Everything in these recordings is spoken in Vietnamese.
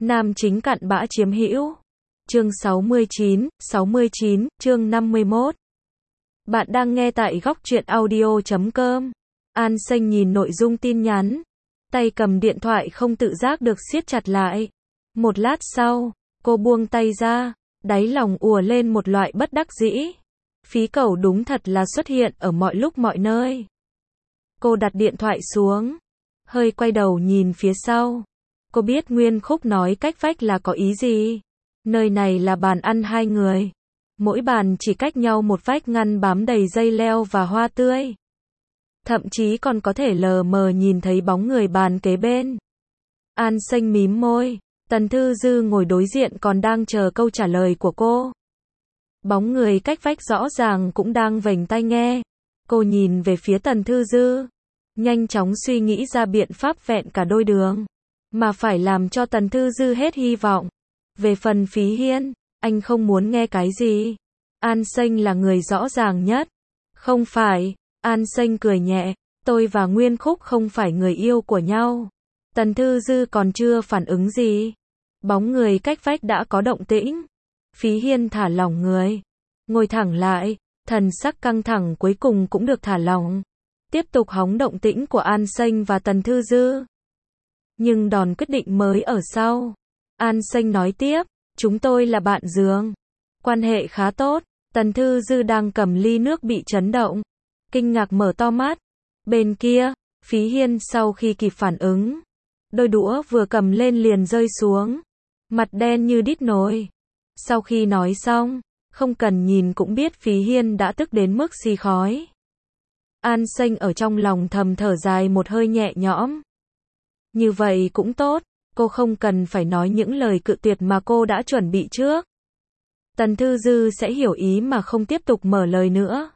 Nam chính cặn bã chiếm hữu. Chương 69, chương 51. Bạn đang nghe tại góc truyện audio.com. An Xanh nhìn nội dung tin nhắn, tay cầm điện thoại không tự giác được siết chặt lại. Một lát sau, cô buông tay ra, đáy lòng ùa lên một loại bất đắc dĩ. Phí Cẩu đúng thật là xuất hiện ở mọi lúc mọi nơi. Cô đặt điện thoại xuống, hơi quay đầu nhìn phía sau. Cô biết Nguyên Khúc nói cách vách là có ý gì. Nơi này là bàn ăn hai người. Mỗi bàn chỉ cách nhau một vách ngăn bám đầy dây leo và hoa tươi. Thậm chí còn có thể lờ mờ nhìn thấy bóng người bàn kế bên. An Xanh mím môi. Tần Thư Dư ngồi đối diện còn đang chờ câu trả lời của cô. Bóng người cách vách rõ ràng cũng đang vểnh tai nghe. Cô nhìn về phía Tần Thư Dư, nhanh chóng suy nghĩ ra biện pháp vẹn cả đôi đường, mà phải làm cho Tần Thư Dư hết hy vọng. Về phần Phí Hiên, anh không muốn nghe cái gì. An Xanh là người rõ ràng nhất. Không phải, An Xanh cười nhẹ, tôi và Nguyên Khúc không phải người yêu của nhau. Tần Thư Dư còn chưa phản ứng gì. Bóng người cách vách đã có động tĩnh. Phí Hiên thả lỏng người, ngồi thẳng lại, thần sắc căng thẳng cuối cùng cũng được thả lỏng. Tiếp tục hóng động tĩnh của An Xanh và Tần Thư Dư. Nhưng đòn quyết định mới ở sau. An Xanh nói tiếp, chúng tôi là bạn giường. Quan hệ khá tốt. Tần Thư Dư đang cầm ly nước bị chấn động, kinh ngạc mở to mắt. Bên kia, Phí Hiên sau khi kịp phản ứng, đôi đũa vừa cầm lên liền rơi xuống. Mặt đen như đít nồi. Sau khi nói xong, không cần nhìn cũng biết Phí Hiên đã tức đến mức xì khói. An Xanh ở trong lòng thầm thở dài một hơi nhẹ nhõm. Như vậy cũng tốt, cô không cần phải nói những lời cự tuyệt mà cô đã chuẩn bị trước. Tần Thư Dư sẽ hiểu ý mà không tiếp tục mở lời nữa.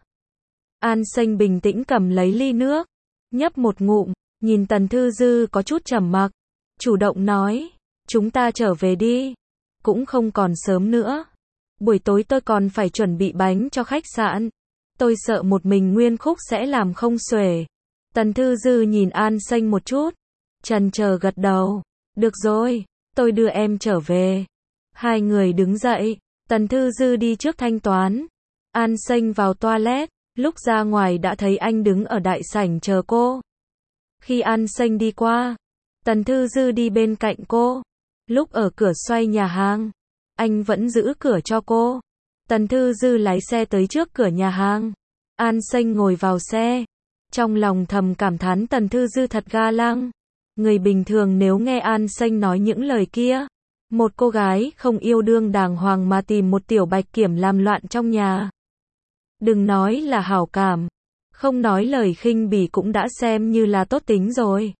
An Xanh bình tĩnh cầm lấy ly nước, nhấp một ngụm, nhìn Tần Thư Dư có chút trầm mặc, chủ động nói, chúng ta trở về đi, cũng không còn sớm nữa. Buổi tối tôi còn phải chuẩn bị bánh cho khách sạn. Tôi sợ một mình Nguyên Khúc sẽ làm không xuể. Tần Thư Dư nhìn An Xanh một chút, chần chờ gật đầu. Được rồi, tôi đưa em trở về. Hai người đứng dậy, Tần Thư Dư đi trước thanh toán. An Xanh vào toilet, lúc ra ngoài đã thấy anh đứng ở đại sảnh chờ cô. Khi An Xanh đi qua, Tần Thư Dư đi bên cạnh cô. Lúc ở cửa xoay nhà hàng, anh vẫn giữ cửa cho cô. Tần Thư Dư lái xe tới trước cửa nhà hàng. An Xanh ngồi vào xe. Trong lòng thầm cảm thán Tần Thư Dư thật ga lăng. Người bình thường nếu nghe An Xanh nói những lời kia, một cô gái không yêu đương đàng hoàng mà tìm một tiểu bạch kiểm làm loạn trong nhà, đừng nói là hảo cảm, không nói lời khinh bỉ cũng đã xem như là tốt tính rồi.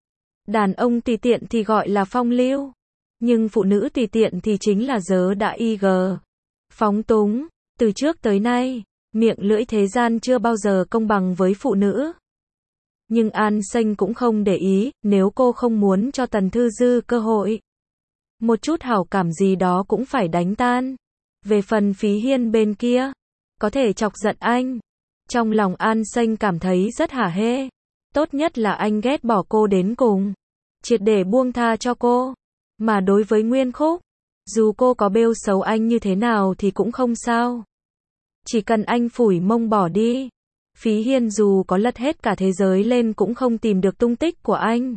Đàn ông tùy tiện thì gọi là phong lưu, nhưng phụ nữ tùy tiện thì chính là dớ đã ig. Phóng túng, từ trước tới nay, miệng lưỡi thế gian chưa bao giờ công bằng với phụ nữ. Nhưng An Xanh cũng không để ý, nếu cô không muốn cho Tần Thư Dư cơ hội, một chút hảo cảm gì đó cũng phải đánh tan. Về phần Phí Hiên bên kia, có thể chọc giận anh. Trong lòng An Xanh cảm thấy rất hả hê. Tốt nhất là anh ghét bỏ cô đến cùng, triệt để buông tha cho cô. Mà đối với Nguyên Khúc, dù cô có bêu xấu anh như thế nào thì cũng không sao. Chỉ cần anh phủi mông bỏ đi. Phí Hiên dù có lật hết cả thế giới lên cũng không tìm được tung tích của anh.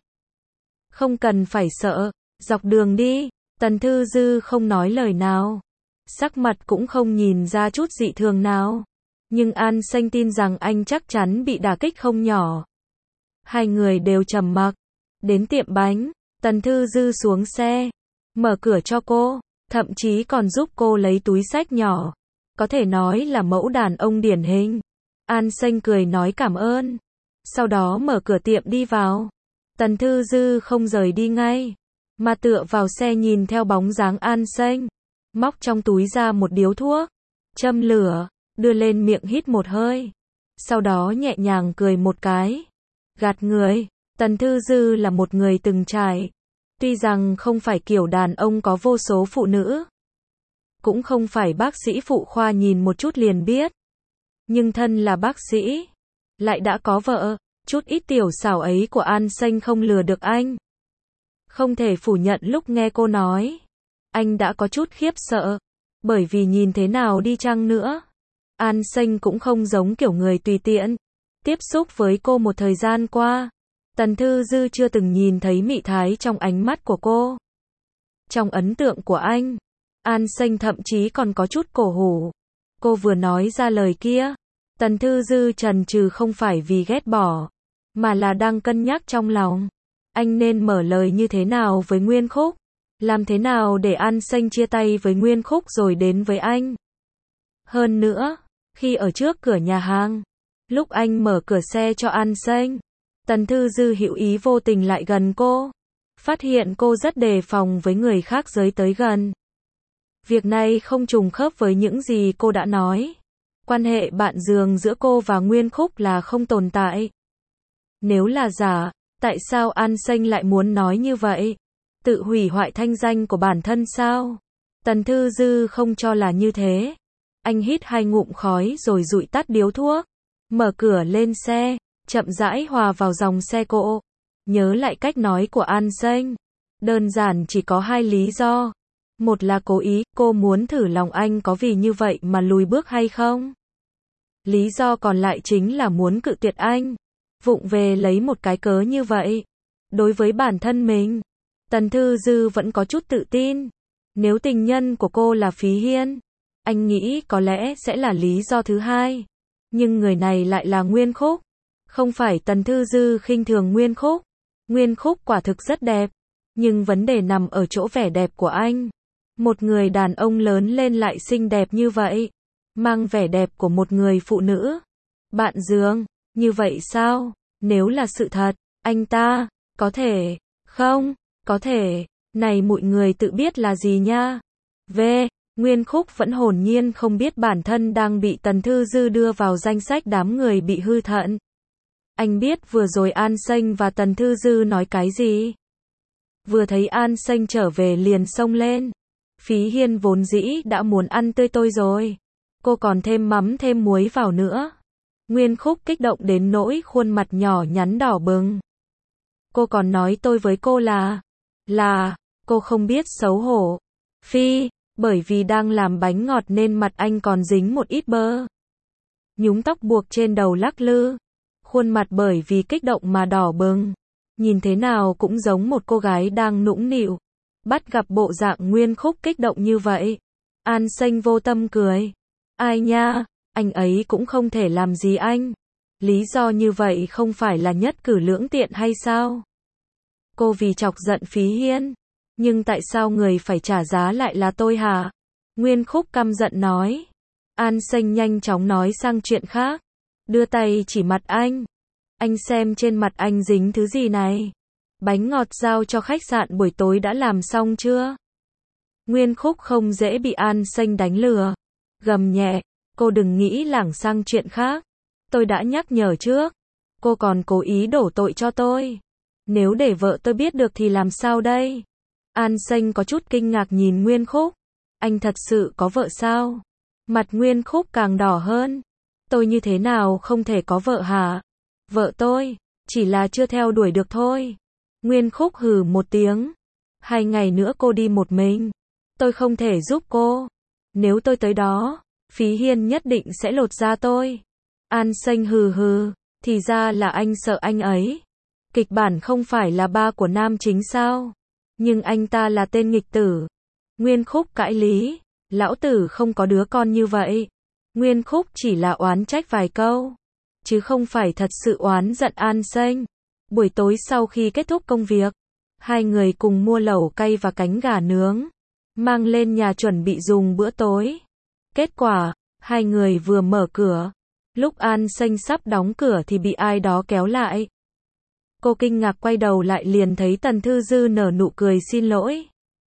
Không cần phải sợ, dọc đường đi, Tần Thư Dư không nói lời nào. Sắc mặt cũng không nhìn ra chút dị thường nào. Nhưng An Xanh tin rằng anh chắc chắn bị đả kích không nhỏ. Hai người đều trầm mặc. Đến tiệm bánh, Tần Thư Dư xuống xe, mở cửa cho cô, thậm chí còn giúp cô lấy túi xách nhỏ. Có thể nói là mẫu đàn ông điển hình. An Xanh cười nói cảm ơn, sau đó mở cửa tiệm đi vào. Tần Thư Dư không rời đi ngay, mà tựa vào xe nhìn theo bóng dáng An Xanh, móc trong túi ra một điếu thuốc, châm lửa, đưa lên miệng hít một hơi, sau đó nhẹ nhàng cười một cái, gạt người. Tần Thư Dư là một người từng trải, tuy rằng không phải kiểu đàn ông có vô số phụ nữ, cũng không phải bác sĩ phụ khoa nhìn một chút liền biết. Nhưng thân là bác sĩ, lại đã có vợ, chút ít tiểu xảo ấy của An Xanh không lừa được anh. Không thể phủ nhận lúc nghe cô nói, anh đã có chút khiếp sợ. Bởi vì nhìn thế nào đi chăng nữa, An Xanh cũng không giống kiểu người tùy tiện. Tiếp xúc với cô một thời gian qua, Tần Thư Dư chưa từng nhìn thấy mị thái trong ánh mắt của cô. Trong ấn tượng của anh, An Xanh thậm chí còn có chút cổ hủ. Cô vừa nói ra lời kia, Tần Thư Dư chần chừ không phải vì ghét bỏ, mà là đang cân nhắc trong lòng. Anh nên mở lời như thế nào với Nguyên Khúc? Làm thế nào để An Xanh chia tay với Nguyên Khúc rồi đến với anh? Hơn nữa, khi ở trước cửa nhà hàng, lúc anh mở cửa xe cho An Xanh, Tần Thư Dư hữu ý vô tình lại gần cô. Phát hiện cô rất đề phòng với người khác giới tới gần. Việc này không trùng khớp với những gì cô đã nói. Quan hệ bạn giường giữa cô và Nguyên Khúc là không tồn tại. Nếu là giả, tại sao An Xanh lại muốn nói như vậy? Tự hủy hoại thanh danh của bản thân sao? Tần Thư Dư không cho là như thế. Anh hít 2 ngụm khói rồi dụi tắt điếu thuốc. Mở cửa lên xe, chậm rãi hòa vào dòng xe cộ. Nhớ lại cách nói của An Xanh. Đơn giản chỉ có 2 lý do. Một là cố ý, cô muốn thử lòng anh có vì như vậy mà lùi bước hay không? Lý do còn lại chính là muốn cự tuyệt anh. Vụng về lấy một cái cớ như vậy. Đối với bản thân mình, Tần Thư Dư vẫn có chút tự tin. Nếu tình nhân của cô là Phí Hiên, anh nghĩ có lẽ sẽ là lý do thứ hai. Nhưng người này lại là Nguyên Khúc. Không phải Tần Thư Dư khinh thường Nguyên Khúc. Nguyên Khúc quả thực rất đẹp. Nhưng vấn đề nằm ở chỗ vẻ đẹp của anh. Một người đàn ông lớn lên lại xinh đẹp như vậy. Mang vẻ đẹp của một người phụ nữ. Bạn giường, như vậy sao? Nếu là sự thật, anh ta, có thể, không, có thể, này mọi người tự biết là gì nha. Nguyên Khúc vẫn hồn nhiên không biết bản thân đang bị Tần Thư Dư đưa vào danh sách đám người bị hư thận. Anh biết vừa rồi An Xanh và Tần Thư Dư nói cái gì. Vừa thấy An Xanh trở về liền xông lên. Phí Hiên vốn dĩ đã muốn ăn tươi tôi rồi. Cô còn thêm mắm thêm muối vào nữa. Nguyên Khúc kích động đến nỗi khuôn mặt nhỏ nhắn đỏ bừng. Cô còn nói tôi với cô là, cô không biết xấu hổ. Bởi vì đang làm bánh ngọt nên mặt anh còn dính một ít bơ. Nhúng tóc buộc trên đầu lắc lư. Khuôn mặt bởi vì kích động mà đỏ bừng. Nhìn thế nào cũng giống một cô gái đang nũng nịu. Bắt gặp bộ dạng Nguyên Khúc kích động như vậy. An Xanh vô tâm cười. Ai nha, anh ấy cũng không thể làm gì anh. Lý do như vậy không phải là nhất cử lưỡng tiện hay sao? Cô vì chọc giận Phí Hiên. Nhưng tại sao người phải trả giá lại là tôi hả? Nguyên Khúc căm giận nói. An Xanh nhanh chóng nói sang chuyện khác. Đưa tay chỉ mặt anh. Anh xem trên mặt anh dính thứ gì này? Bánh ngọt giao cho khách sạn buổi tối đã làm xong chưa? Nguyên Khúc không dễ bị An Xanh đánh lừa. Gầm nhẹ, cô đừng nghĩ lảng sang chuyện khác. Tôi đã nhắc nhở trước. Cô còn cố ý đổ tội cho tôi. Nếu để vợ tôi biết được thì làm sao đây? An Xanh có chút kinh ngạc nhìn Nguyên Khúc. Anh thật sự có vợ sao? Mặt Nguyên Khúc càng đỏ hơn. Tôi như thế nào không thể có vợ hả? Vợ tôi, chỉ là chưa theo đuổi được thôi. Nguyên Khúc hừ một tiếng. 2 ngày nữa cô đi một mình. Tôi không thể giúp cô. Nếu tôi tới đó, Phí Hiên nhất định sẽ lột da tôi. An Xanh hừ hừ, thì ra là anh sợ anh ấy. Kịch bản không phải là ba của nam chính sao? Nhưng anh ta là tên nghịch tử. Nguyên Khúc cãi lý. Lão tử không có đứa con như vậy. Nguyên Khúc chỉ là oán trách vài câu. Chứ không phải thật sự oán giận An Xanh. Buổi tối sau khi kết thúc công việc, 2 người cùng mua lẩu cay và cánh gà nướng. Mang lên nhà chuẩn bị dùng bữa tối. Kết quả, 2 người vừa mở cửa. Lúc An Xanh sắp đóng cửa thì bị ai đó kéo lại. Cô kinh ngạc quay đầu lại liền thấy Tần Thư Dư nở nụ cười xin lỗi.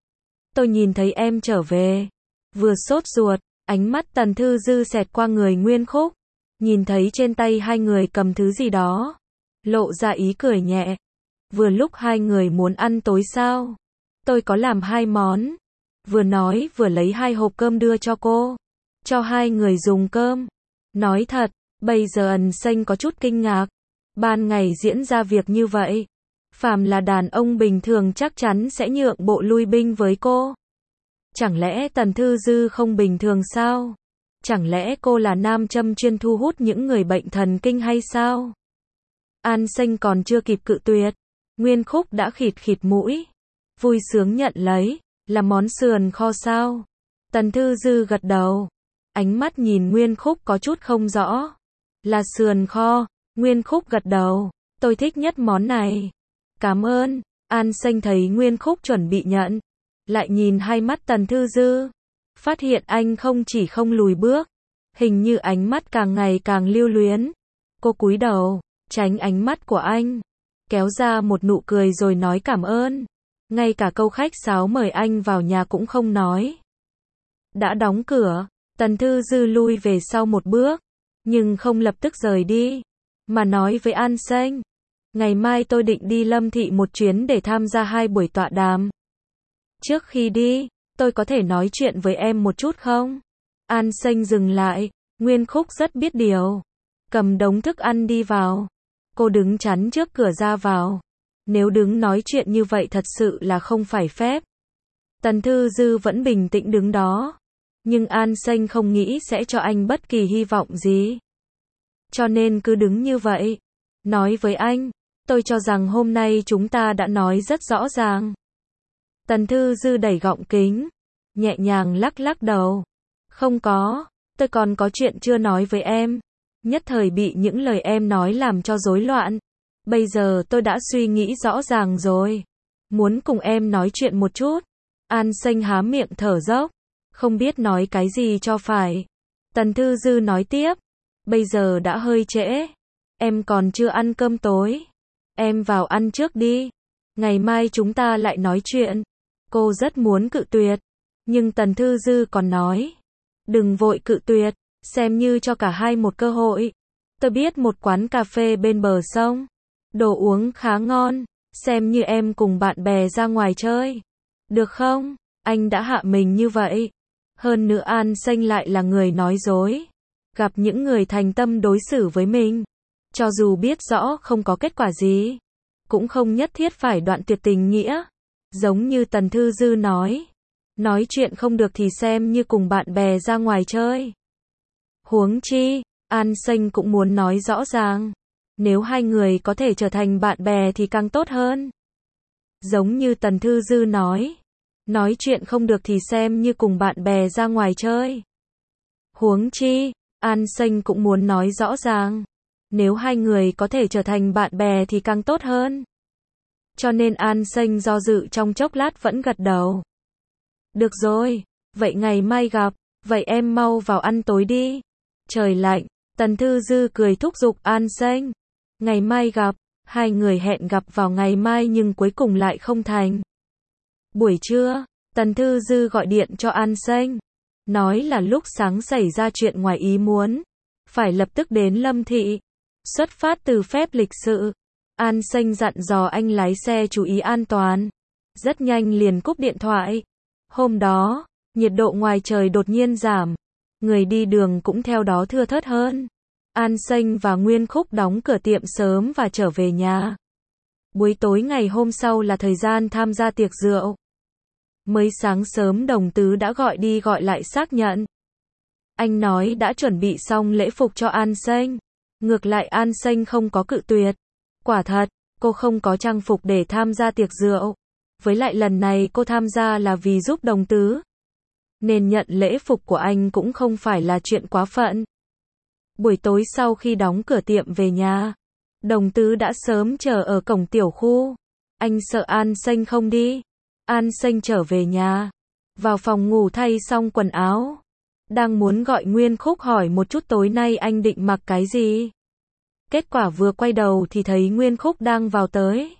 Tôi nhìn thấy em trở về. Vừa sốt ruột, ánh mắt Tần Thư Dư xẹt qua người Nguyên Khúc. Nhìn thấy trên tay 2 người cầm thứ gì đó. Lộ ra ý cười nhẹ. Vừa lúc 2 người muốn ăn tối sao? Tôi có làm 2 món. Vừa nói vừa lấy 2 hộp cơm đưa cho cô. Cho 2 người dùng cơm. Nói thật, bây giờ An Xanh có chút kinh ngạc. Ban ngày diễn ra việc như vậy. Phàm là đàn ông bình thường chắc chắn sẽ nhượng bộ lui binh với cô. Chẳng lẽ Tần Thư Dư không bình thường sao? Chẳng lẽ cô là nam châm chuyên thu hút những người bệnh thần kinh hay sao? An Xanh còn chưa kịp cự tuyệt, Nguyên Khúc đã khịt khịt mũi, vui sướng nhận lấy, là món sườn kho sao? Tần Thư Dư gật đầu, ánh mắt nhìn Nguyên Khúc có chút không rõ. Là sườn kho, Nguyên Khúc gật đầu, tôi thích nhất món này. Cảm ơn. An Xanh thấy Nguyên Khúc chuẩn bị nhận, lại nhìn hai mắt Tần Thư Dư, phát hiện anh không chỉ không lùi bước, hình như ánh mắt càng ngày càng lưu luyến. Cô cúi đầu, tránh ánh mắt của anh, kéo ra một nụ cười rồi nói cảm ơn. Ngay cả câu khách sáo mời anh vào nhà cũng không nói. Đã đóng cửa, Tần Thư Dư lui về sau một bước, nhưng không lập tức rời đi, mà nói với An Xanh, ngày mai tôi định đi Lâm Thị một chuyến để tham gia 2 buổi tọa đàm. Trước khi đi, tôi có thể nói chuyện với em một chút không? An Xanh dừng lại, Nguyên Khúc rất biết điều, cầm đống thức ăn đi vào. Cô đứng chắn trước cửa ra vào. Nếu đứng nói chuyện như vậy thật sự là không phải phép. Tần Thư Dư vẫn bình tĩnh đứng đó, nhưng An Xanh không nghĩ sẽ cho anh bất kỳ hy vọng gì. Cho nên cứ đứng như vậy, nói với anh, tôi cho rằng hôm nay chúng ta đã nói rất rõ ràng. Tần Thư Dư đẩy gọng kính, nhẹ nhàng lắc lắc đầu. Không có, tôi còn có chuyện chưa nói với em. Nhất thời bị những lời em nói làm cho rối loạn. Bây giờ tôi đã suy nghĩ rõ ràng rồi. Muốn cùng em nói chuyện một chút. An Xanh há miệng thở dốc, không biết nói cái gì cho phải. Tần Thư Dư nói tiếp, bây giờ đã hơi trễ. Em còn chưa ăn cơm tối. Em vào ăn trước đi. Ngày mai chúng ta lại nói chuyện. Cô rất muốn cự tuyệt, nhưng Tần Thư Dư còn nói, đừng vội cự tuyệt, xem như cho cả hai một cơ hội. Tôi biết một quán cà phê bên bờ sông, đồ uống khá ngon, xem như em cùng bạn bè ra ngoài chơi. Được không? Anh đã hạ mình như vậy. Hơn nữa An Xanh lại là người nói dối. Gặp những người thành tâm đối xử với mình, cho dù biết rõ không có kết quả gì, cũng không nhất thiết phải đoạn tuyệt tình nghĩa. Giống như Tần Thư Dư nói chuyện không được thì xem như cùng bạn bè ra ngoài chơi. Huống chi, An Xanh cũng muốn nói rõ ràng, nếu hai người có thể trở thành bạn bè thì càng tốt hơn. Giống như Tần Thư Dư nói chuyện không được thì xem như cùng bạn bè ra ngoài chơi. Huống chi, An Xanh cũng muốn nói rõ ràng, nếu hai người có thể trở thành bạn bè thì càng tốt hơn. Cho nên An Xanh do dự trong chốc lát vẫn gật đầu. Được rồi, vậy ngày mai gặp, vậy em mau vào ăn tối đi. Trời lạnh, Tần Thư Dư cười thúc giục An Xanh. Ngày mai gặp, hai người hẹn gặp vào ngày mai nhưng cuối cùng lại không thành. Buổi trưa, Tần Thư Dư gọi điện cho An Xanh, nói là lúc sáng xảy ra chuyện ngoài ý muốn, phải lập tức đến Lâm Thị. Xuất phát từ phép lịch sự, An Xanh dặn dò anh lái xe chú ý an toàn. Rất nhanh liền cúp điện thoại. Hôm đó, nhiệt độ ngoài trời đột nhiên giảm, người đi đường cũng theo đó thưa thớt hơn. An Xanh và Nguyên Khúc đóng cửa tiệm sớm và trở về nhà. Buổi tối ngày hôm sau là thời gian tham gia tiệc rượu. Mới sáng sớm Đồng Tứ đã gọi đi gọi lại xác nhận. Anh nói đã chuẩn bị xong lễ phục cho An Xanh. Ngược lại An Xanh không có cự tuyệt. Quả thật, cô không có trang phục để tham gia tiệc rượu. Với lại lần này cô tham gia là vì giúp Đồng Tứ, nên nhận lễ phục của anh cũng không phải là chuyện quá phận. Buổi tối sau khi đóng cửa tiệm về nhà, Đồng Tứ đã sớm chờ ở cổng tiểu khu. Anh sợ An Xanh không đi. An Xanh trở về nhà, vào phòng ngủ thay xong quần áo. Đang muốn gọi Nguyên Khúc hỏi một chút tối nay anh định mặc cái gì. Kết quả vừa quay đầu thì thấy Nguyên Khúc đang vào tới.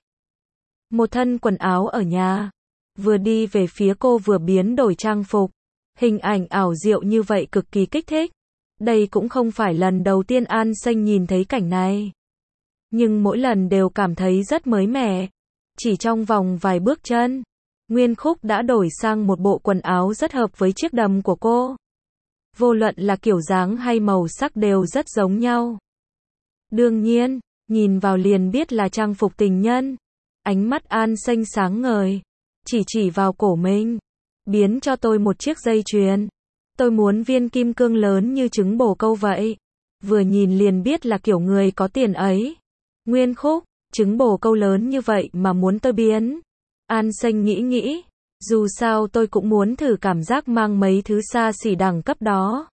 Một thân quần áo ở nhà. Vừa đi về phía cô vừa biến đổi trang phục. Hình ảnh ảo diệu như vậy cực kỳ kích thích. Đây cũng không phải lần đầu tiên An Xanh nhìn thấy cảnh này. Nhưng mỗi lần đều cảm thấy rất mới mẻ. Chỉ trong vòng vài bước chân, Nguyên Khúc đã đổi sang một bộ quần áo rất hợp với chiếc đầm của cô. Vô luận là kiểu dáng hay màu sắc đều rất giống nhau. Đương nhiên, nhìn vào liền biết là trang phục tình nhân. Ánh mắt An Xanh sáng ngời, chỉ vào cổ mình. Biến cho tôi một chiếc dây chuyền. Tôi muốn viên kim cương lớn như trứng bồ câu vậy. Vừa nhìn liền biết là kiểu người có tiền ấy. Nguyên Khúc, trứng bồ câu lớn như vậy mà muốn tôi biến. An Xanh nghĩ. Dù sao tôi cũng muốn thử cảm giác mang mấy thứ xa xỉ đẳng cấp đó.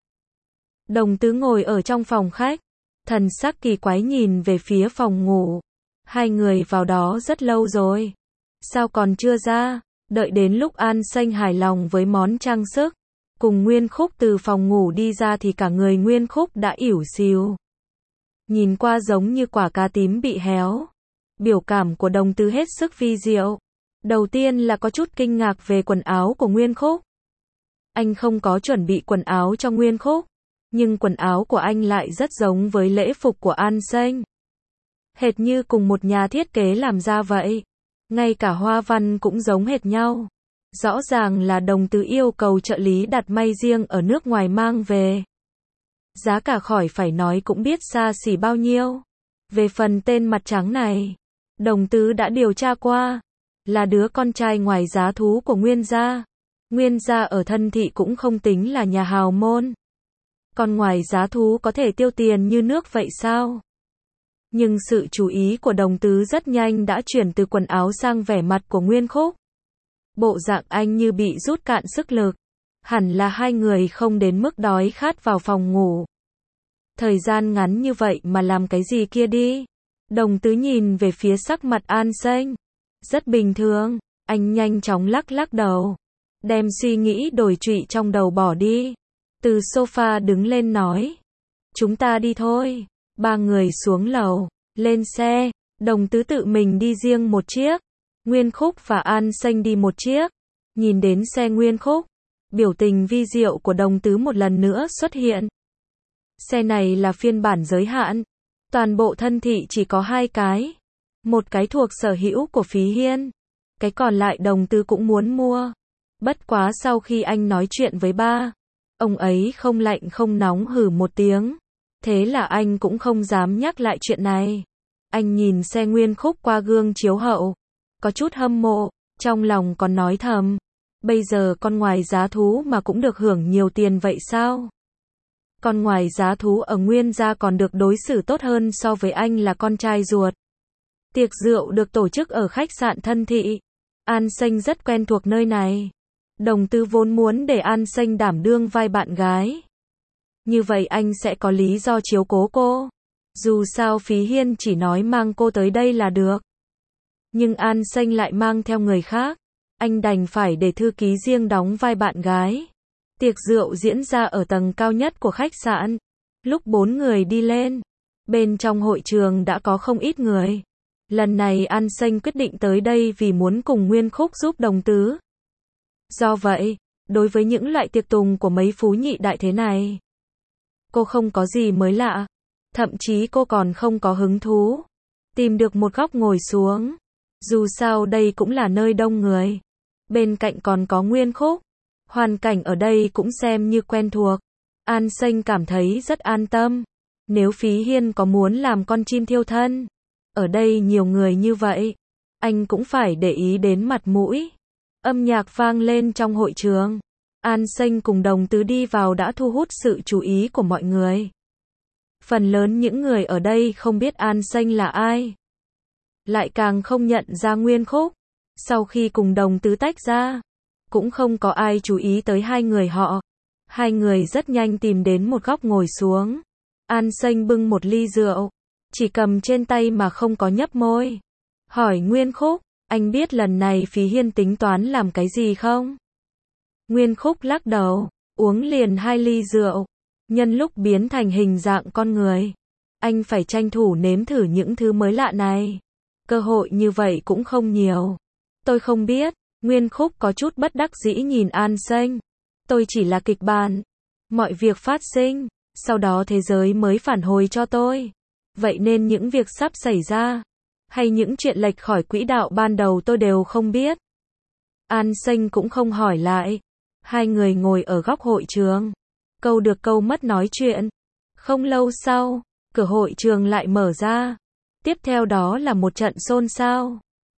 Đồng Tứ ngồi ở trong phòng khách. Thần sắc kỳ quái nhìn về phía phòng ngủ. Hai người vào đó rất lâu rồi. Sao còn chưa ra? Đợi đến lúc An Xanh hài lòng với món trang sức, cùng Nguyên Khúc từ phòng ngủ đi ra thì cả người Nguyên Khúc đã ỉu xìu. Nhìn qua giống như quả cà tím bị héo. Biểu cảm của Đồng Tứ hết sức vi diệu. Đầu tiên là có chút kinh ngạc về quần áo của Nguyên Khúc. Anh không có chuẩn bị quần áo cho Nguyên Khúc, nhưng quần áo của anh lại rất giống với lễ phục của An Xanh. Hệt như cùng một nhà thiết kế làm ra vậy. Ngay cả hoa văn cũng giống hệt nhau. Rõ ràng là Đồng Tứ yêu cầu trợ lý đặt may riêng ở nước ngoài mang về. Giá cả khỏi phải nói cũng biết xa xỉ bao nhiêu. Về phần tên mặt trắng này, Đồng Tứ đã điều tra qua. Là đứa con trai ngoài giá thú của Nguyên gia. Nguyên gia ở Thân Thị cũng không tính là nhà hào môn. Còn ngoài giá thú có thể tiêu tiền như nước vậy sao? Nhưng sự chú ý của Đồng Tứ rất nhanh đã chuyển từ quần áo sang vẻ mặt của Nguyên Khúc. Bộ dạng anh như bị rút cạn sức lực. Hẳn là hai người không đến mức đói khát vào phòng ngủ. Thời gian ngắn như vậy mà làm cái gì kia đi? Đồng Tứ nhìn về phía sắc mặt An Xanh. Rất bình thường. Anh nhanh chóng lắc đầu. Đem suy nghĩ đồi trụy trong đầu bỏ đi. Từ sofa đứng lên nói. Chúng ta đi thôi. Ba người xuống lầu. Lên xe. Đồng Tứ tự mình đi riêng một chiếc. Nguyên Khúc và An Xanh đi một chiếc. Nhìn đến xe Nguyên Khúc, biểu tình vi diệu của Đồng Tứ một lần nữa xuất hiện. Xe này là phiên bản giới hạn. Toàn bộ Thân Thị chỉ có 2 cái. Một cái thuộc sở hữu của Phí Hiên. Cái còn lại Đồng Tứ cũng muốn mua. Bất quá sau khi anh nói chuyện với ba, ông ấy không lạnh không nóng hừ một tiếng. Thế là anh cũng không dám nhắc lại chuyện này. Anh nhìn xe Nguyên Khúc qua gương chiếu hậu. Có chút hâm mộ, trong lòng còn nói thầm. Bây giờ con ngoài giá thú mà cũng được hưởng nhiều tiền vậy sao? Con ngoài giá thú ở Nguyên gia còn được đối xử tốt hơn so với anh là con trai ruột. Tiệc rượu được tổ chức ở khách sạn Thân Thị. An Xanh rất quen thuộc nơi này. Đồng Tứ vốn muốn để An Xanh đảm đương vai bạn gái. Như vậy anh sẽ có lý do chiếu cố cô. Dù sao Phí Hiên chỉ nói mang cô tới đây là được. Nhưng An Xanh lại mang theo người khác. Anh đành phải để thư ký riêng đóng vai bạn gái. Tiệc rượu diễn ra ở tầng cao nhất của khách sạn. Lúc 4 người đi lên, bên trong hội trường đã có không ít người. Lần này An Xanh quyết định tới đây vì muốn cùng Nguyên Khúc giúp Đồng Tứ. Do vậy, đối với những loại tiệc tùng của mấy phú nhị đại thế này, cô không có gì mới lạ. Thậm chí cô còn không có hứng thú. Tìm được một góc ngồi xuống. Dù sao đây cũng là nơi đông người. Bên cạnh còn có Nguyên Khúc. Hoàn cảnh ở đây cũng xem như quen thuộc. An Xanh cảm thấy rất an tâm. Nếu Phí Hiên có muốn làm con chim thiêu thân, ở đây nhiều người như vậy, anh cũng phải để ý đến mặt mũi. Âm nhạc vang lên trong hội trường. An Xanh cùng Đồng Tứ đi vào đã thu hút sự chú ý của mọi người. Phần lớn những người ở đây không biết An Xanh là ai. Lại càng không nhận ra Nguyên Khúc. Sau khi cùng Đồng Tứ tách ra, cũng không có ai chú ý tới hai người họ. Hai người rất nhanh tìm đến một góc ngồi xuống. An Xanh bưng một ly rượu, chỉ cầm trên tay mà không có nhấp môi. Hỏi Nguyên Khúc, anh biết lần này Phí Hiên tính toán làm cái gì không? Nguyên Khúc lắc đầu, uống liền 2 ly rượu. Nhân lúc biến thành hình dạng con người, anh phải tranh thủ nếm thử những thứ mới lạ này. Cơ hội như vậy cũng không nhiều. Tôi không biết. Nguyên Khúc có chút bất đắc dĩ nhìn An Xanh. Tôi chỉ là kịch bản. Mọi việc phát sinh, sau đó thế giới mới phản hồi cho tôi. Vậy nên những việc sắp xảy ra, hay những chuyện lệch khỏi quỹ đạo ban đầu tôi đều không biết. An Xanh cũng không hỏi lại. Hai người ngồi ở góc hội trường. Câu được câu mất nói chuyện. Không lâu sau, cửa hội trường lại mở ra. Tiếp theo đó là một trận xôn xao.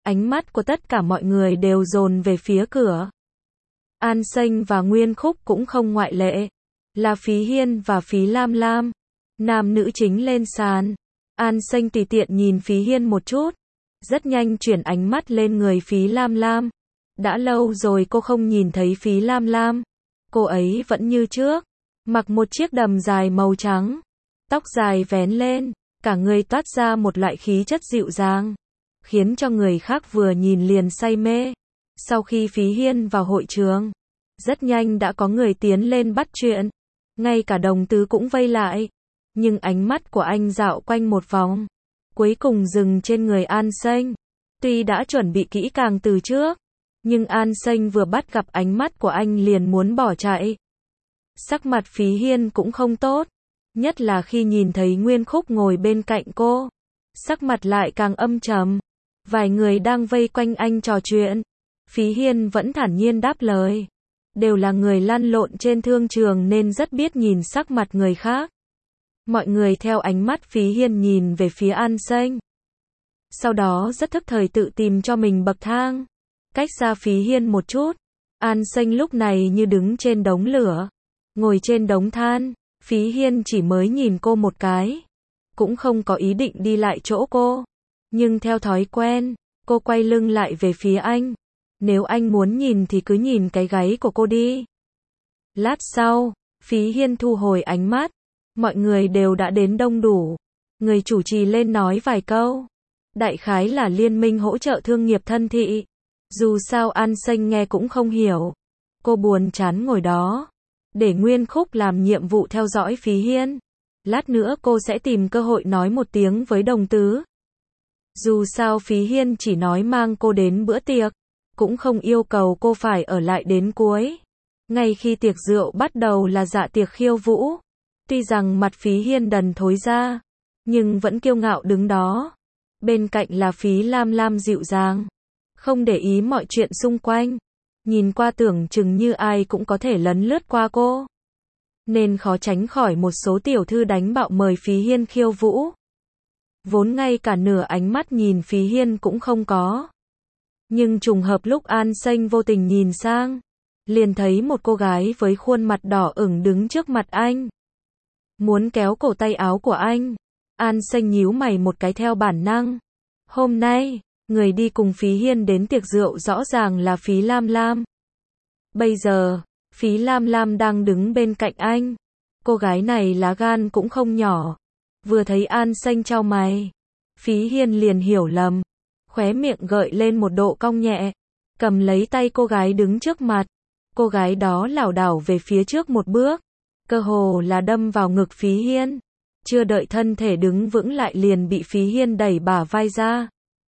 Ánh mắt của tất cả mọi người đều dồn về phía cửa. An Xanh và Nguyên Khúc cũng không ngoại lệ. Là Phí Hiên và Phí Lam Lam. Nam nữ chính lên sàn. An Xanh tùy tiện nhìn Phí Hiên một chút. Rất nhanh chuyển ánh mắt lên người Phí Lam Lam. Đã lâu rồi cô không nhìn thấy Phí Lam Lam. Cô ấy vẫn như trước. Mặc một chiếc đầm dài màu trắng. Tóc dài vén lên. Cả người toát ra một loại khí chất dịu dàng. Khiến cho người khác vừa nhìn liền say mê. Sau khi Phí Hiên vào hội trường, rất nhanh đã có người tiến lên bắt chuyện. Ngay cả Đồng Tứ cũng vây lại. Nhưng ánh mắt của anh dạo quanh một vòng. Cuối cùng dừng trên người An Xanh. Tuy đã chuẩn bị kỹ càng từ trước. Nhưng An Xanh vừa bắt gặp ánh mắt của anh liền muốn bỏ chạy. Sắc mặt Phí Hiên cũng không tốt. Nhất là khi nhìn thấy Nguyên Khúc ngồi bên cạnh cô. Sắc mặt lại càng âm trầm. Vài người đang vây quanh anh trò chuyện. Phí Hiên vẫn thản nhiên đáp lời. Đều là người lăn lộn trên thương trường nên rất biết nhìn sắc mặt người khác. Mọi người theo ánh mắt Phí Hiên nhìn về phía An Xanh. Sau đó rất thức thời tự tìm cho mình bậc thang. Cách xa Phí Hiên một chút. An Xanh lúc này như đứng trên đống lửa. Ngồi trên đống than. Phí Hiên chỉ mới nhìn cô một cái. Cũng không có ý định đi lại chỗ cô. Nhưng theo thói quen, cô quay lưng lại về phía anh. Nếu anh muốn nhìn thì cứ nhìn cái gáy của cô đi. Lát sau, Phí Hiên thu hồi ánh mắt. Mọi người đều đã đến đông đủ. Người chủ trì lên nói vài câu. Đại khái là liên minh hỗ trợ thương nghiệp thân thị. Dù sao An Xanh nghe cũng không hiểu. Cô buồn chán ngồi đó. Để Nguyên Khúc làm nhiệm vụ theo dõi Phí Hiên. Lát nữa cô sẽ tìm cơ hội nói một tiếng với Đồng Tứ. Dù sao Phí Hiên chỉ nói mang cô đến bữa tiệc. Cũng không yêu cầu cô phải ở lại đến cuối. Ngay khi tiệc rượu bắt đầu là dạ tiệc khiêu vũ. Tuy rằng mặt Phí Hiên đần thối ra. Nhưng vẫn kiêu ngạo đứng đó. Bên cạnh là Phí Lam Lam dịu dàng. Không để ý mọi chuyện xung quanh. Nhìn qua tưởng chừng như ai cũng có thể lấn lướt qua cô. Nên khó tránh khỏi một số tiểu thư đánh bạo mời Phí Hiên khiêu vũ. Vốn ngay cả nửa ánh mắt nhìn Phí Hiên cũng không có. Nhưng trùng hợp lúc An Xanh vô tình nhìn sang. Liền thấy một cô gái với khuôn mặt đỏ ửng đứng trước mặt anh. Muốn kéo cổ tay áo của anh. An Xanh nhíu mày một cái theo bản năng. Hôm nay, người đi cùng Phí Hiên đến tiệc rượu rõ ràng là Phí Lam Lam. Bây giờ, Phí Lam Lam đang đứng bên cạnh anh. Cô gái này lá gan cũng không nhỏ. Vừa thấy An Xanh chau mày. Phí Hiên liền hiểu lầm. Khóe miệng gợi lên một độ cong nhẹ. Cầm lấy tay cô gái đứng trước mặt. Cô gái đó lảo đảo về phía trước một bước. Cơ hồ là đâm vào ngực Phí Hiên. Chưa đợi thân thể đứng vững lại liền bị Phí Hiên đẩy bả vai ra.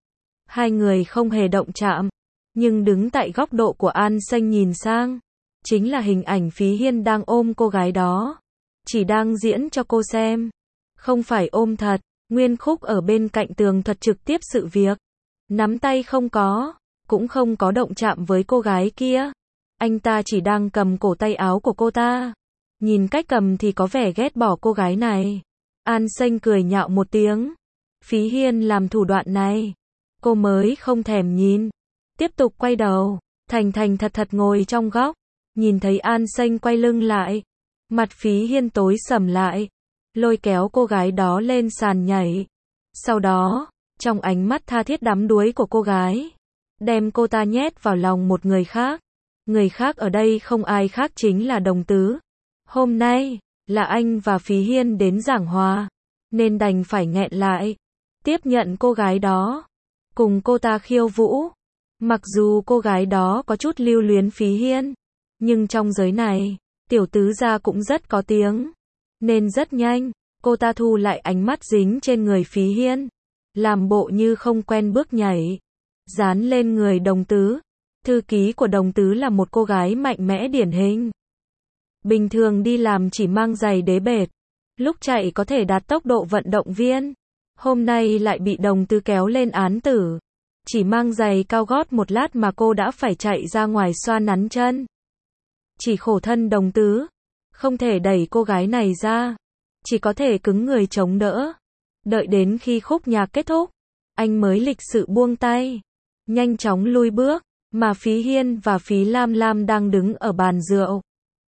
Hai người không hề động chạm. Nhưng đứng tại góc độ của An Xanh nhìn sang. Chính là hình ảnh Phí Hiên đang ôm cô gái đó. Chỉ đang diễn cho cô xem. Không phải ôm thật. Nguyên Khúc ở bên cạnh tường thuật trực tiếp sự việc. Nắm tay không có. Cũng không có động chạm với cô gái kia. Anh ta chỉ đang cầm cổ tay áo của cô ta. Nhìn cách cầm thì có vẻ ghét bỏ cô gái này. An Xanh cười nhạo một tiếng. Phí Hiên làm thủ đoạn này. Cô mới không thèm nhìn. Tiếp tục quay đầu. Thành thành thật thật ngồi trong góc. Nhìn thấy An Xanh quay lưng lại. Mặt Phí Hiên tối sầm lại. Lôi kéo cô gái đó lên sàn nhảy. Sau đó, trong ánh mắt tha thiết đắm đuối của cô gái. Đem cô ta nhét vào lòng một người khác. Người khác ở đây không ai khác chính là Đồng Tứ. Hôm nay, là anh và Phí Hiên đến giảng hòa. Nên đành phải nghẹn lại. Tiếp nhận cô gái đó. Cùng cô ta khiêu vũ. Mặc dù cô gái đó có chút lưu luyến Phí Hiên. Nhưng trong giới này, tiểu tứ gia cũng rất có tiếng. Nên rất nhanh, cô ta thu lại ánh mắt dính trên người Phí Hiên. Làm bộ như không quen bước nhảy. Dán lên người Đồng Tứ. Thư ký của Đồng Tứ là một cô gái mạnh mẽ điển hình. Bình thường đi làm chỉ mang giày đế bệt. Lúc chạy có thể đạt tốc độ vận động viên. Hôm nay lại bị Đồng Tứ kéo lên án tử. Chỉ mang giày cao gót một lát mà cô đã phải chạy ra ngoài xoa nắn chân. Chỉ khổ thân Đồng Tứ. Không thể đẩy cô gái này ra. Chỉ có thể cứng người chống đỡ. Đợi đến khi khúc nhạc kết thúc. Anh mới lịch sự buông tay. nhanh chóng lui bước, mà Phí Hiên và Phí Lam Lam đang đứng ở bàn rượu.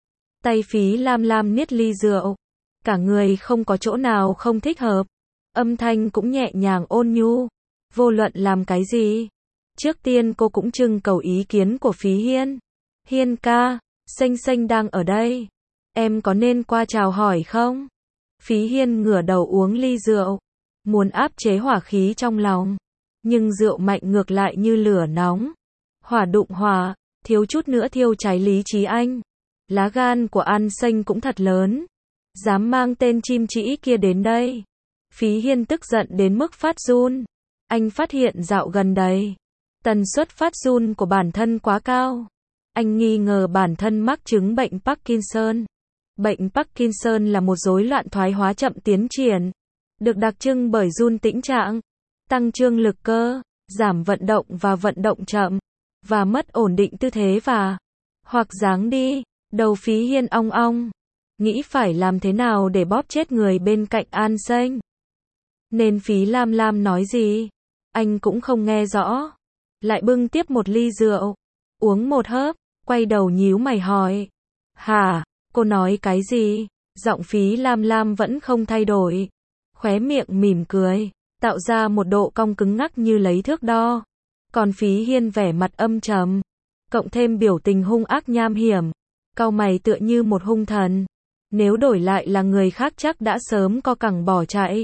Tay Phí Lam Lam niết ly rượu, cả người không có chỗ nào không thích hợp, âm thanh cũng nhẹ nhàng ôn nhu, vô luận làm cái gì. Trước tiên cô cũng trưng cầu ý kiến của Phí Hiên. Hiên ca, Xanh Xanh đang ở đây, em có nên qua chào hỏi không? Phí Hiên ngửa đầu uống ly rượu, muốn áp chế hỏa khí trong lòng, nhưng rượu mạnh ngược lại như lửa nóng. Hỏa đụng hỏa, thiếu chút nữa thiêu cháy lý trí anh. Lá gan của An Xanh cũng thật lớn, dám mang tên chim trĩ kia đến đây. Phí Hiên tức giận đến mức phát run. Anh phát hiện dạo gần đây, tần suất phát run của bản thân quá cao. Anh nghi ngờ bản thân mắc chứng bệnh Parkinson. Bệnh Parkinson là một rối loạn thoái hóa chậm tiến triển, được đặc trưng bởi run tĩnh trạng, tăng trương lực cơ, giảm vận động và vận động chậm, và mất ổn định tư thế hoặc dáng đi. Đầu Phí Hiên ong ong, nghĩ phải làm thế nào để bóp chết người bên cạnh An Xanh. Nên Phí Lam Lam nói gì, anh cũng không nghe rõ. Lại bưng tiếp một ly rượu, uống một hớp, quay đầu nhíu mày hỏi. Hả, cô nói cái gì? Giọng Phí Lam Lam vẫn không thay đổi. Khóe miệng mỉm cười, tạo ra một độ cong cứng ngắc như lấy thước đo. Còn Phí Hiên vẻ mặt âm trầm, cộng thêm biểu tình hung ác nham hiểm, cau mày tựa như một hung thần. Nếu đổi lại là người khác chắc đã sớm co cẳng bỏ chạy.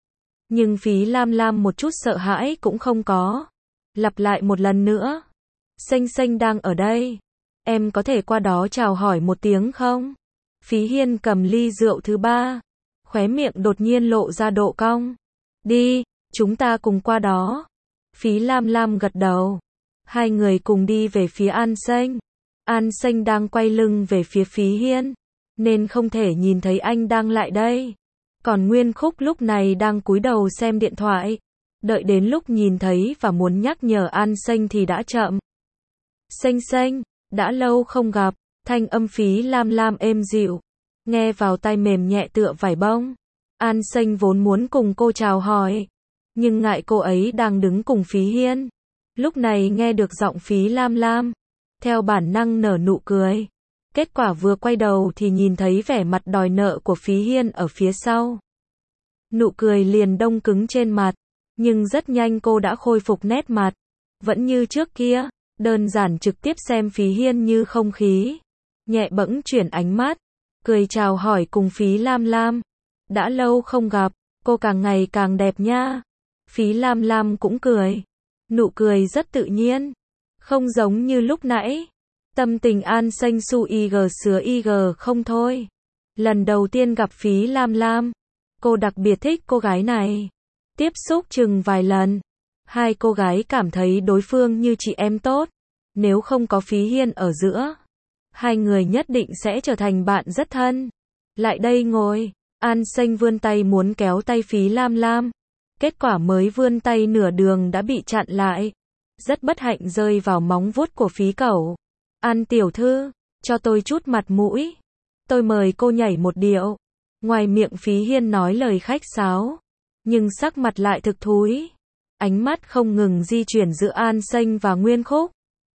Nhưng Phí Lam Lam một chút sợ hãi cũng không có. Lặp lại một lần nữa. Xanh Xanh đang ở đây, em có thể qua đó chào hỏi một tiếng không? Phí Hiên cầm ly rượu thứ ba, khóe miệng đột nhiên lộ ra độ cong. Đi, chúng ta cùng qua đó. Phí Lam Lam gật đầu. Hai người cùng đi về phía An Xanh. An Xanh đang quay lưng về phía Phí Hiên, nên không thể nhìn thấy anh đang lại đây. Còn Nguyên Khúc lúc này đang cúi đầu xem điện thoại. Đợi đến lúc nhìn thấy và muốn nhắc nhở An Xanh thì đã chậm. Xanh Xanh, đã lâu không gặp. Thanh âm Phí Lam Lam êm dịu, nghe vào tai mềm nhẹ tựa vải bông. An Xanh vốn muốn cùng cô chào hỏi, nhưng ngại cô ấy đang đứng cùng Phí Hiên. Lúc này nghe được giọng Phí Lam Lam, theo bản năng nở nụ cười. Kết quả vừa quay đầu thì nhìn thấy vẻ mặt đòi nợ của Phí Hiên ở phía sau. Nụ cười liền đông cứng trên mặt, nhưng rất nhanh cô đã khôi phục nét mặt. Vẫn như trước kia, đơn giản trực tiếp xem Phí Hiên như không khí. Nhẹ bẫng chuyển ánh mắt, cười chào hỏi cùng Phí Lam Lam. Đã lâu không gặp, cô càng ngày càng đẹp nha. Phí Lam Lam cũng cười. Nụ cười rất tự nhiên, không giống như lúc nãy. Tâm tình An Xanh su ig sứa ig không thôi. Lần đầu tiên gặp Phí Lam Lam, cô đặc biệt thích cô gái này. Tiếp xúc chừng vài lần, hai cô gái cảm thấy đối phương như chị em tốt. Nếu không có Phí Hiên ở giữa, hai người nhất định sẽ trở thành bạn rất thân. Lại đây ngồi. An Xanh vươn tay muốn kéo tay Phí Lam Lam. Kết quả mới vươn tay nửa đường đã bị chặn lại. Rất bất hạnh rơi vào móng vuốt của Phí Cẩu. An tiểu thư, cho tôi chút mặt mũi. Tôi mời cô nhảy một điệu. Ngoài miệng Phí Hiên nói lời khách sáo, nhưng sắc mặt lại thực thúi. Ánh mắt không ngừng di chuyển giữa An Xanh và Nguyên Khúc.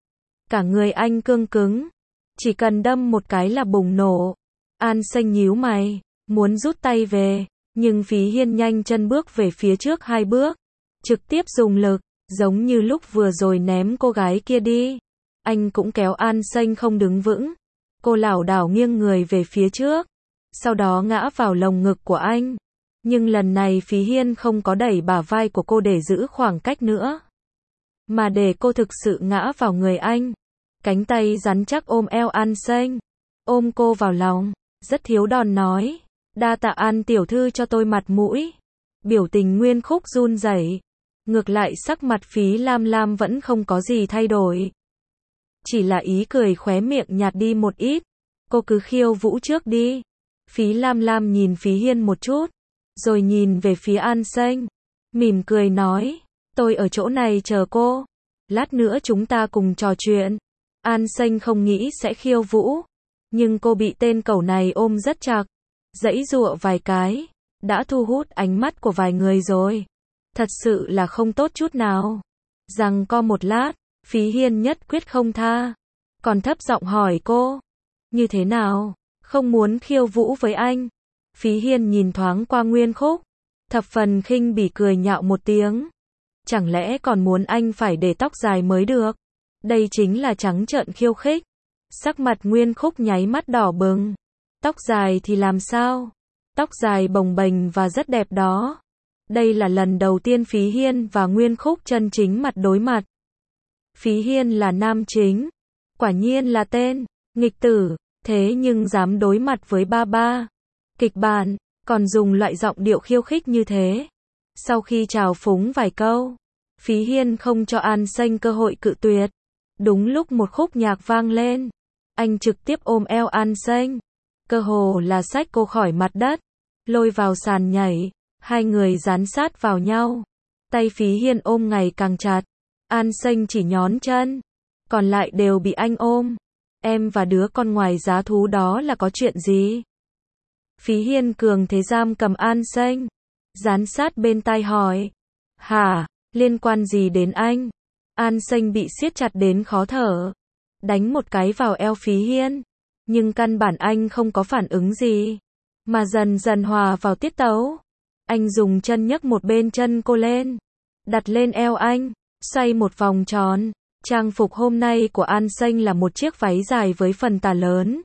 Cả người anh cương cứng, chỉ cần đâm một cái là bùng nổ. An Xanh nhíu mày, muốn rút tay về, nhưng Phí Hiên nhanh chân bước về phía trước 2 bước, trực tiếp dùng lực, giống như lúc vừa rồi ném cô gái kia đi. Anh cũng kéo An Xanh không đứng vững. Cô lảo đảo nghiêng người về phía trước, sau đó ngã vào lồng ngực của anh. Nhưng lần này Phí Hiên không có đẩy bả vai của cô để giữ khoảng cách nữa, mà để cô thực sự ngã vào người anh. Cánh tay rắn chắc ôm eo An Xanh, ôm cô vào lòng, rất thiếu đòn nói. Đa tạ An tiểu thư cho tôi mặt mũi. Biểu tình Nguyên Khúc run rẩy. Ngược lại sắc mặt Phí Lam Lam vẫn không có gì thay đổi. Chỉ là ý cười khóe miệng nhạt đi một ít. Cô cứ khiêu vũ trước đi. Phí Lam Lam nhìn Phí Hiên một chút, rồi nhìn về phía An Xanh, mỉm cười nói. Tôi ở chỗ này chờ cô. Lát nữa chúng ta cùng trò chuyện. An Xanh không nghĩ sẽ khiêu vũ, nhưng cô bị tên cẩu này ôm rất chặt. Giãy giụa vài cái, đã thu hút ánh mắt của vài người rồi. Thật sự là không tốt chút nào. Rằng co một lát, Phí Hiên nhất quyết không tha. Còn thấp giọng hỏi cô. Như thế nào? Không muốn khiêu vũ với anh. Phí Hiên nhìn thoáng qua Nguyên Khúc. Thập phần khinh bỉ cười nhạo một tiếng. Chẳng lẽ còn muốn anh phải để tóc dài mới được? Đây chính là trắng trợn khiêu khích. Sắc mặt Nguyên Khúc nháy mắt đỏ bừng. Tóc dài thì làm sao? Tóc dài bồng bềnh và rất đẹp đó. Đây là lần đầu tiên Phí Hiên và Nguyên Khúc chân chính mặt đối mặt. Phí Hiên là nam chính. Quả nhiên là tên nghịch tử, thế nhưng dám đối mặt với ba. Kịch bản, còn dùng loại giọng điệu khiêu khích như thế. Sau khi chào phúng vài câu, Phí Hiên không cho An Xanh cơ hội cự tuyệt. Đúng lúc một khúc nhạc vang lên, anh trực tiếp ôm eo An Xanh, cơ hồ là xách cô khỏi mặt đất, lôi vào sàn nhảy, hai người dán sát vào nhau. Tay Phí Hiên ôm ngày càng chặt, An Xanh chỉ nhón chân, còn lại đều bị anh ôm. Em và đứa con ngoài giá thú đó là có chuyện gì? Phí Hiên cường thế giam cầm An Xanh, dán sát bên tai hỏi. Hả, liên quan gì đến anh? An Xanh bị siết chặt đến khó thở, đánh một cái vào eo Phí Hiên, nhưng căn bản anh không có phản ứng gì, mà dần dần hòa vào tiết tấu. Anh dùng chân nhấc một bên chân cô lên, đặt lên eo anh, xoay một vòng tròn. Trang phục hôm nay của An Xanh là một chiếc váy dài với phần tà lớn.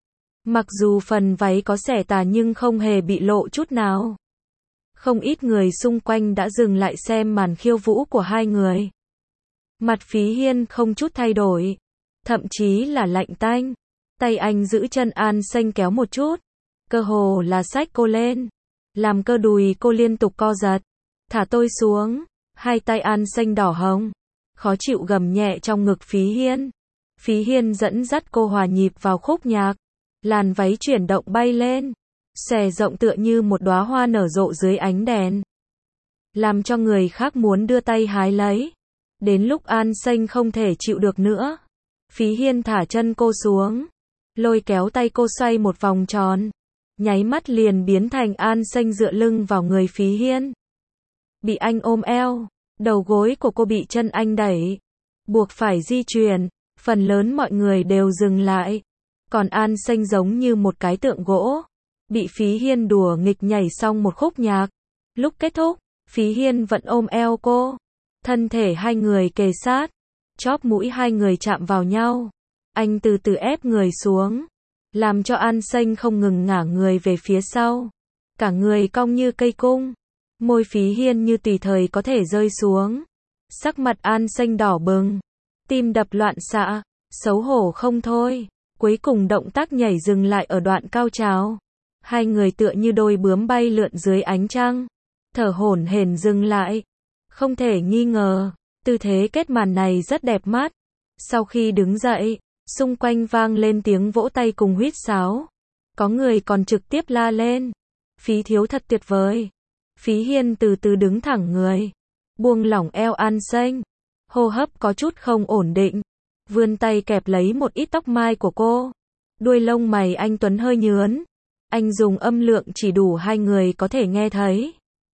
Mặc dù phần váy có xẻ tà nhưng không hề bị lộ chút nào. Không ít người xung quanh đã dừng lại xem màn khiêu vũ của hai người. Mặt Phí Hiên không chút thay đổi, thậm chí là lạnh tanh. Tay anh giữ chân An Xanh kéo một chút, cơ hồ là xách cô lên, làm cơ đùi cô liên tục co giật. Thả tôi xuống. Hai tay An Xanh đỏ hồng, khó chịu gầm nhẹ trong ngực Phí Hiên. Phí Hiên dẫn dắt cô hòa nhịp vào khúc nhạc, làn váy chuyển động bay lên, xòe rộng tựa như một đóa hoa nở rộ dưới ánh đèn, làm cho người khác muốn đưa tay hái lấy. Đến lúc An Xanh không thể chịu được nữa, Phí Hiên thả chân cô xuống, lôi kéo tay cô xoay một vòng tròn, nháy mắt liền biến thành An Xanh dựa lưng vào người Phí Hiên. Bị anh ôm eo, đầu gối của cô bị chân anh đẩy, buộc phải di chuyển, phần lớn mọi người đều dừng lại. Còn An Xanh giống như một cái tượng gỗ, bị Phí Hiên đùa nghịch nhảy xong một khúc nhạc. Lúc kết thúc, Phí Hiên vẫn ôm eo cô, thân thể hai người kề sát, chóp mũi hai người chạm vào nhau. Anh từ từ ép người xuống, làm cho An Xanh không ngừng ngả người về phía sau, cả người cong như cây cung. Môi Phí Hiên như tùy thời có thể rơi xuống. Sắc mặt An Xanh đỏ bừng, tim đập loạn xạ, xấu hổ không thôi. Cuối cùng động tác nhảy dừng lại ở đoạn cao trào. Hai người tựa như đôi bướm bay lượn dưới ánh trăng, thở hổn hển dừng lại. Không thể nghi ngờ, tư thế kết màn này rất đẹp mắt. Sau khi đứng dậy, xung quanh vang lên tiếng vỗ tay cùng huýt sáo. Có người còn trực tiếp la lên. Phí thiếu thật tuyệt vời. Phí Hiên từ từ đứng thẳng người, buông lỏng eo An Xanh, hô hấp có chút không ổn định, vươn tay kẹp lấy một ít tóc mai của cô. Đuôi lông mày anh tuấn hơi nhướn, anh dùng âm lượng chỉ đủ hai người có thể nghe thấy.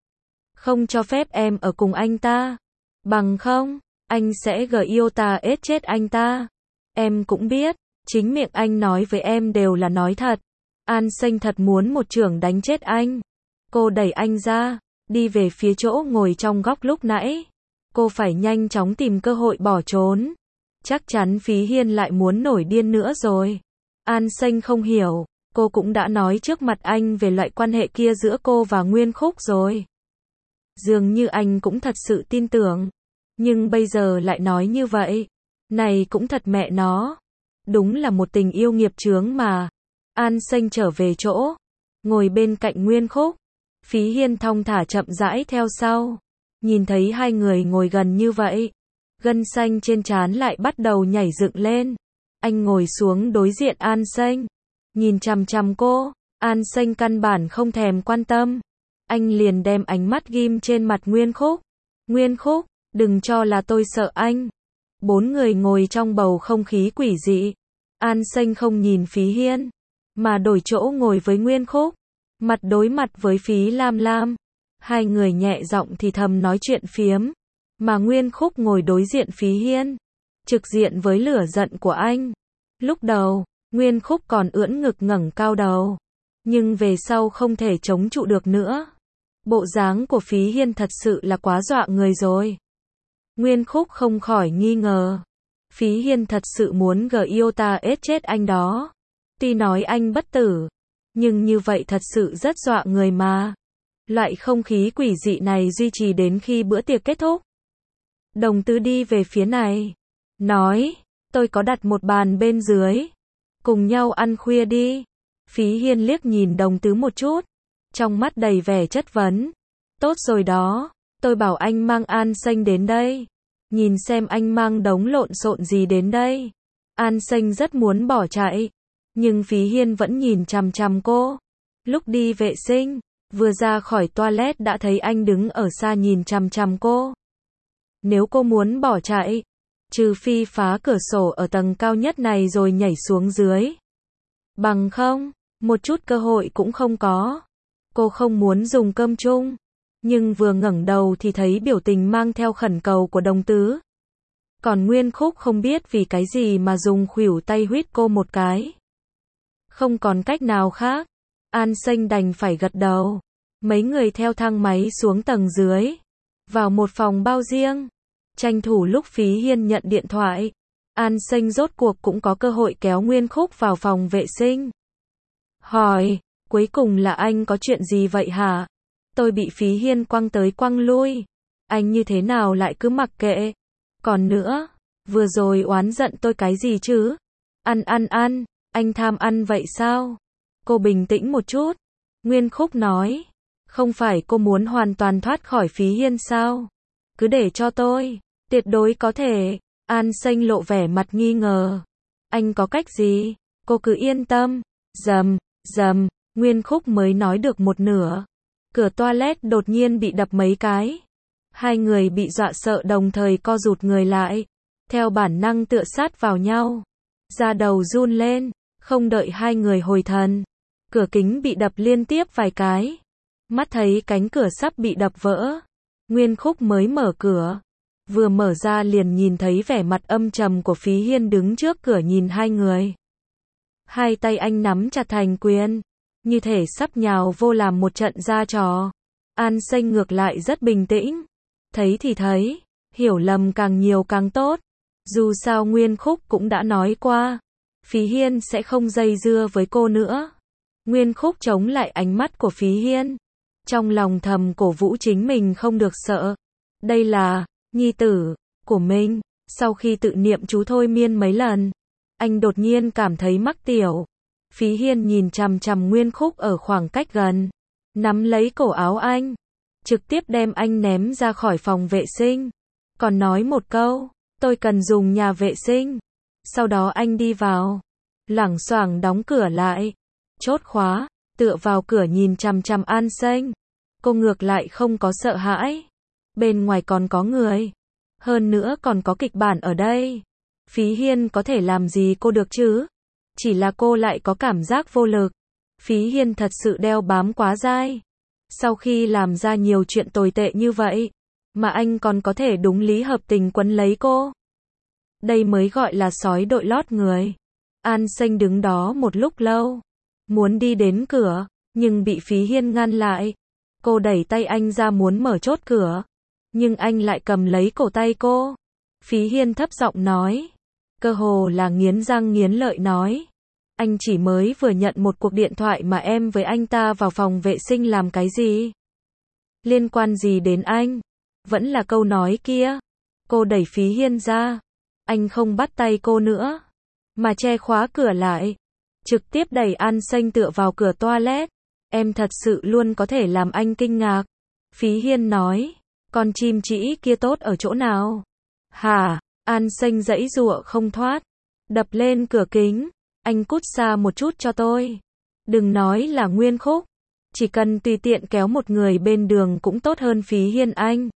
Không cho phép em ở cùng anh ta, bằng không, anh sẽ yêu ta ết chết anh ta. Em cũng biết, chính miệng anh nói với em đều là nói thật. An Xanh thật muốn một chưởng đánh chết anh. Cô đẩy anh ra, đi về phía chỗ ngồi trong góc lúc nãy. Cô phải nhanh chóng tìm cơ hội bỏ trốn. Chắc chắn Phí Hiên lại muốn nổi điên nữa rồi. An Xanh không hiểu, cô cũng đã nói trước mặt anh về loại quan hệ kia giữa cô và Nguyên Khúc rồi. Dường như anh cũng thật sự tin tưởng. Nhưng bây giờ lại nói như vậy. Này cũng thật mẹ nó. Đúng là một tình yêu nghiệp chướng mà. An Xanh trở về chỗ, ngồi bên cạnh Nguyên Khúc. Phí Hiên thong thả chậm rãi theo sau. Nhìn thấy hai người ngồi gần như vậy, gân xanh trên trán lại bắt đầu nhảy dựng lên. Anh ngồi xuống đối diện An Xanh, nhìn chằm chằm cô. An Xanh căn bản không thèm quan tâm. Anh liền đem ánh mắt ghim trên mặt Nguyên Khúc. Nguyên Khúc, đừng cho là tôi sợ anh. Bốn người ngồi trong bầu không khí quỷ dị. An Xanh không nhìn Phí Hiên, mà đổi chỗ ngồi với Nguyên Khúc, mặt đối mặt với Phí Lam Lam. Hai người nhẹ giọng thì thầm nói chuyện phiếm. Mà Nguyên Khúc ngồi đối diện Phí Hiên, trực diện với lửa giận của anh. Lúc đầu, Nguyên Khúc còn ưỡn ngực ngẩng cao đầu, nhưng về sau không thể chống trụ được nữa. Bộ dáng của Phí Hiên thật sự là quá dọa người rồi. Nguyên Khúc không khỏi nghi ngờ. Phí Hiên thật sự muốn Giota chết anh đó. Tuy nói anh bất tử, nhưng như vậy thật sự rất dọa người mà. Loại không khí quỷ dị này duy trì đến khi bữa tiệc kết thúc. Đồng Tứ đi về phía này, nói, tôi có đặt một bàn bên dưới, cùng nhau ăn khuya đi. Phí Hiên liếc nhìn Đồng Tứ một chút, trong mắt đầy vẻ chất vấn. Tốt rồi đó, tôi bảo anh mang An Xanh đến đây. Nhìn xem anh mang đống lộn xộn gì đến đây. An Xanh rất muốn bỏ chạy, nhưng Phí Hiên vẫn nhìn chằm chằm cô. Lúc đi vệ sinh, vừa ra khỏi toilet đã thấy anh đứng ở xa nhìn chằm chằm cô. Nếu cô muốn bỏ chạy, trừ phi phá cửa sổ ở tầng cao nhất này rồi nhảy xuống dưới. Bằng không, một chút cơ hội cũng không có. Cô không muốn dùng cơm chung, nhưng vừa ngẩng đầu thì thấy biểu tình mang theo khẩn cầu của Đồng Tứ. Còn Nguyên Khúc không biết vì cái gì mà dùng khuỷu tay huýt cô một cái. Không còn cách nào khác, An Xanh đành phải gật đầu. Mấy người theo thang máy xuống tầng dưới, vào một phòng bao riêng. Tranh thủ lúc Phí Hiên nhận điện thoại, An Xanh rốt cuộc cũng có cơ hội kéo Nguyên Khúc vào phòng vệ sinh. Hỏi, cuối cùng là anh có chuyện gì vậy hả? Tôi bị Phí Hiên quăng tới quăng lui. Anh như thế nào lại cứ mặc kệ? Còn nữa, vừa rồi oán giận tôi cái gì chứ? Ăn, anh tham ăn vậy sao? Cô bình tĩnh một chút. Nguyên Khúc nói, không phải cô muốn hoàn toàn thoát khỏi Phí Hiên sao? Cứ để cho tôi, tuyệt đối có thể. An Xanh lộ vẻ mặt nghi ngờ. Anh có cách gì? Cô cứ yên tâm. Rầm, Nguyên Khúc mới nói được một nửa. Cửa toilet đột nhiên bị đập mấy cái. Hai người bị dọa sợ đồng thời co rụt người lại. Theo bản năng tựa sát vào nhau. Da đầu run lên, không đợi hai người hồi thần. Cửa kính bị đập liên tiếp vài cái. Mắt thấy cánh cửa sắp bị đập vỡ. Nguyên Khúc mới mở cửa. Vừa mở ra liền nhìn thấy vẻ mặt âm trầm của Phí Hiên đứng trước cửa nhìn hai người. Hai tay anh nắm chặt thành quyền, như thể sắp nhào vô làm một trận ra trò. An Xanh ngược lại rất bình tĩnh. Thấy thì thấy, hiểu lầm càng nhiều càng tốt. Dù sao Nguyên Khúc cũng đã nói qua, Phí Hiên sẽ không dây dưa với cô nữa. Nguyên Khúc chống lại ánh mắt của Phí Hiên. Trong lòng thầm cổ vũ chính mình không được sợ. Đây là nhi tử của mình. Sau khi tự niệm chú thôi miên mấy lần, anh đột nhiên cảm thấy mắc tiểu. Phí Hiên nhìn chằm chằm Nguyên Khúc ở khoảng cách gần, nắm lấy cổ áo anh, trực tiếp đem anh ném ra khỏi phòng vệ sinh. Còn nói một câu, tôi cần dùng nhà vệ sinh. Sau đó anh đi vào, loảng xoảng đóng cửa lại, chốt khóa, tựa vào cửa nhìn chằm chằm An Xanh. Cô ngược lại không có sợ hãi. Bên ngoài còn có người. Hơn nữa còn có kịch bản ở đây. Phí Hiên có thể làm gì cô được chứ? Chỉ là cô lại có cảm giác vô lực. Phí Hiên thật sự đeo bám quá dai. Sau khi làm ra nhiều chuyện tồi tệ như vậy, mà anh còn có thể đúng lý hợp tình quấn lấy cô. Đây mới gọi là sói đội lót người. An Xanh đứng đó một lúc lâu, muốn đi đến cửa, nhưng bị Phí Hiên ngăn lại. Cô đẩy tay anh ra muốn mở chốt cửa, nhưng anh lại cầm lấy cổ tay cô. Phí Hiên thấp giọng nói, cơ hồ là nghiến răng nghiến lợi nói, anh chỉ mới vừa nhận một cuộc điện thoại mà em với anh ta vào phòng vệ sinh làm cái gì? Liên quan gì đến anh? Vẫn là câu nói kia. Cô đẩy Phí Hiên ra. Anh không bắt tay cô nữa, mà che khóa cửa lại. Trực tiếp đẩy An Xanh tựa vào cửa toilet. Em thật sự luôn có thể làm anh kinh ngạc. Phí Hiên nói, con chim chỉ kia tốt ở chỗ nào? Hả? An Xanh giãy giụa không thoát. Đập lên cửa kính. Anh cút xa một chút cho tôi. Đừng nói là Nguyên Khúc. Chỉ cần tùy tiện kéo một người bên đường cũng tốt hơn Phí Hiên anh.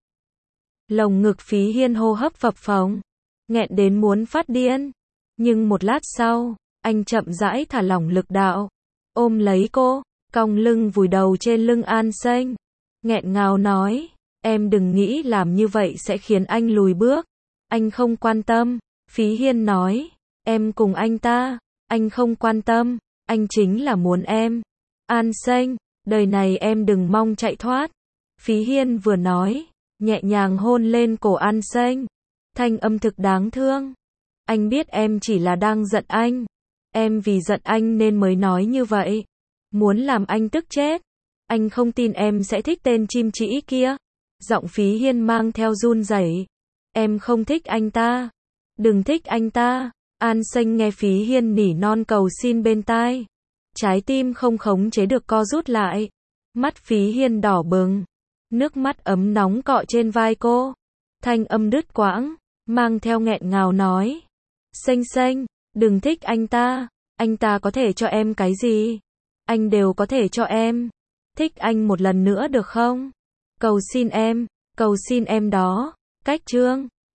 Lồng ngực Phí Hiên hô hấp phập phồng, nghẹn đến muốn phát điên. Nhưng một lát sau, anh chậm rãi thả lỏng lực đạo, ôm lấy cô, cong lưng vùi đầu trên lưng An Xanh, nghẹn ngào nói, Em đừng nghĩ làm như vậy sẽ khiến anh lùi bước. Anh không quan tâm. Phí Hiên nói. Em cùng anh không quan tâm. Anh chính là muốn em. An Xanh, đời này em đừng mong chạy thoát. Phí Hiên vừa nói, nhẹ nhàng hôn lên cổ An Xanh. Thanh âm thực đáng thương. Anh biết em chỉ là đang giận anh. Em vì giận anh nên mới nói như vậy. Muốn làm anh tức chết. Anh không tin em sẽ thích tên chim trĩ kia. Giọng Phí Hiên mang theo run rẩy. Em không thích anh ta. Đừng thích anh ta. An Xanh nghe Phí Hiên nỉ non cầu xin bên tai. Trái tim không khống chế được co rút lại. Mắt Phí Hiên đỏ bừng. Nước mắt ấm nóng cọ trên vai cô. Thanh âm đứt quãng, mang theo nghẹn ngào nói. Xanh xanh, đừng thích anh ta có thể cho em cái gì? Anh đều có thể cho em. Thích anh một lần nữa được không? Cầu xin em đó. Cách chương